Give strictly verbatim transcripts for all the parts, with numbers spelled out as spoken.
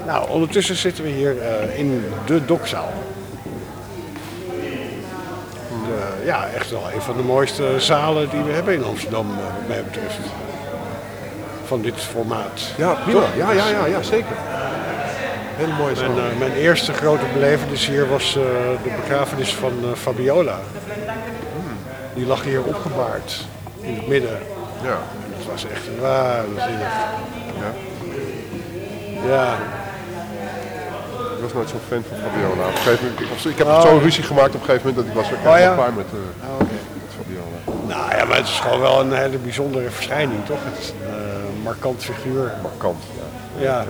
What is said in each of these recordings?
Nou, ondertussen zitten we hier uh, in de Dokzaal. De, ja, echt wel een van de mooiste zalen die we hebben in Amsterdam, uh, wat mij betreft. Van dit formaat. Ja, prima. Ja, ja, ja, ja, zeker. Hele mooie zaal. Mijn, uh, mijn eerste grote belevenis hier was uh, de begrafenis van uh, Fabiola. Hmm. Die lag hier opgebaard in het midden. Ja. En dat was echt waanzinnig. Ja. Ja. Ik was nooit zo'n fan van Fabiola. Op een gegeven moment, ik, ik heb oh, zo'n ruzie gemaakt op een gegeven moment dat ik was weer oh, ja? een paar met, uh, oh, okay. met Fabiola. Nou ja, maar het is gewoon wel een hele bijzondere verschijning, toch? Het is een uh, markant figuur. Markant, ja. Ja.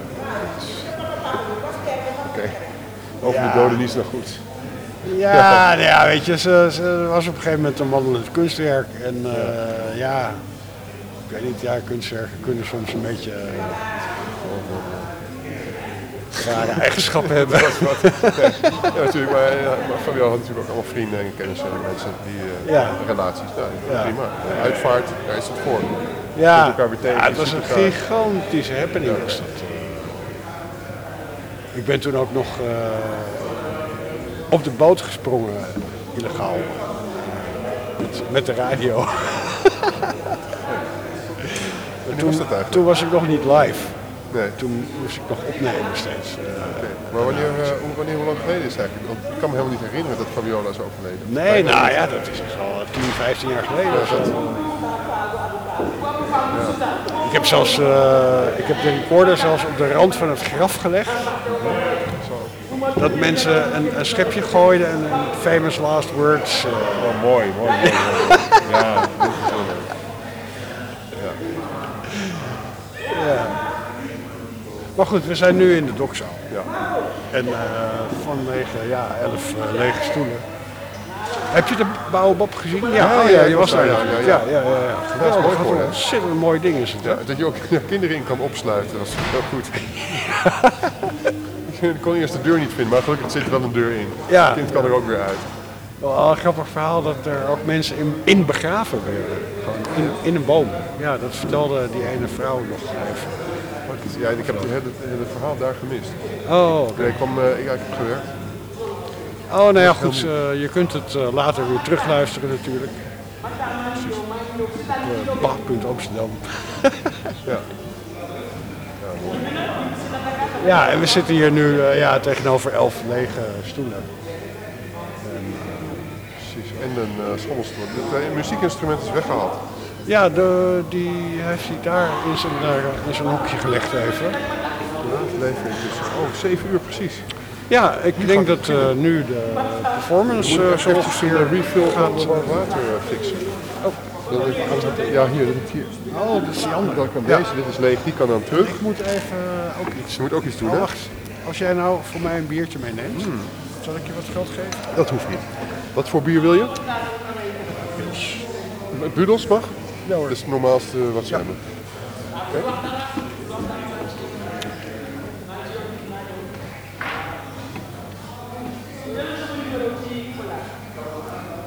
Oké. Okay. Over ja. de doden niet zo goed. Ja, ja. Nou ja, weet je, ze, ze was op een gegeven moment een wandelend kunstwerk. En uh, ja. ja, ik weet niet, ja, kunstwerken kunnen soms een beetje uh, rare eigenschappen hebben. Dat wat. Nee. Ja, natuurlijk, maar, ja, maar Fabiola had natuurlijk ook allemaal vrienden en kennissen en mensen die uh, ja. relaties. Nou, ja. Prima. Ja. Uitvaart, daar is het voor. Ja, elkaar weer tegen, ja, het was een elkaar. gigantische happening. Ja. Was dat. Ik ben toen ook nog uh, op de boot gesprongen, illegaal, met, met de radio. toen, was dat eigenlijk? Toen was ik nog niet live. Nee. Toen moest ik nog opnemen steeds. Uh, okay. Maar wanneer, uh, wanneer, hoe lang geleden is het eigenlijk? Want ik kan me helemaal niet herinneren dat Fabiola is overleden. Nee, nou ja, dat is al tien, vijftien jaar geleden. Ja, dat... ja. Ik heb zelfs, uh, ik heb de recorder zelfs op de rand van het graf gelegd. Dat mensen een, een schepje gooiden en een famous last words. Uh, oh, mooi, mooi, mooi. Ja, dat is wel leuk. Ja. Ja. Maar goed, we zijn nu in de Dokzaal. Ja. En uh, vanwege ja, elf uh, lege stoelen. Heb je de Baobab gezien? Ja, ja, oh, ja, ja je was daar. Ja, ja, ja. ja, ja, ja. Dat is mooi voor een ontzettend mooi ding is het. Ja, dat je ook ja, kinderen in kan opsluiten, dat is heel goed. Ik kon eerst de deur niet vinden, maar gelukkig zit er wel een deur in. Ja. Het kind kan er ook weer uit. Wel een grappig verhaal dat er ook mensen in, in begraven werden. Gewoon in, in een boom. Ja, dat vertelde die ene vrouw nog even. Ja, ik heb het, het, het verhaal daar gemist. Oh, okay. Nee, ik, kwam, uh, ik, ik heb gewerkt. Oh, nou ja, goed. Uh, je kunt het uh, later weer terugluisteren natuurlijk. Precies. Uh, ba punt Amsterdam. Ja. Ja, mooi. Ja, en we zitten hier nu uh, ja, tegenover elf lege stoelen. En, uh, precies. En een uh, schommelstoel. Het uh, muziekinstrument is weggehaald. Ja, de, die heeft hij daar in zijn, uh, in zijn hokje gelegd even. Ja, het leven is dus, oh, zeven uur precies. Ja, ik nu denk dat uh, nu de performance uh, zo ongeveer een refill gaat water uh, fixen. Oh. Dat is, ja, hier, dat is hier. Oh, dat is die andere. Dan kan deze, ja. Dit is leeg, die kan dan terug. Ik moet even uh, ook iets. Je moet ook iets doen, oh, hè? Wacht, als jij nou voor mij een biertje meeneemt, hmm. zal ik je wat geld geven? Dat hoeft niet. Wat voor bier wil je? Budels mag? Ja hoor. Dat is het normaalste wat ze ja. hebben. Okay.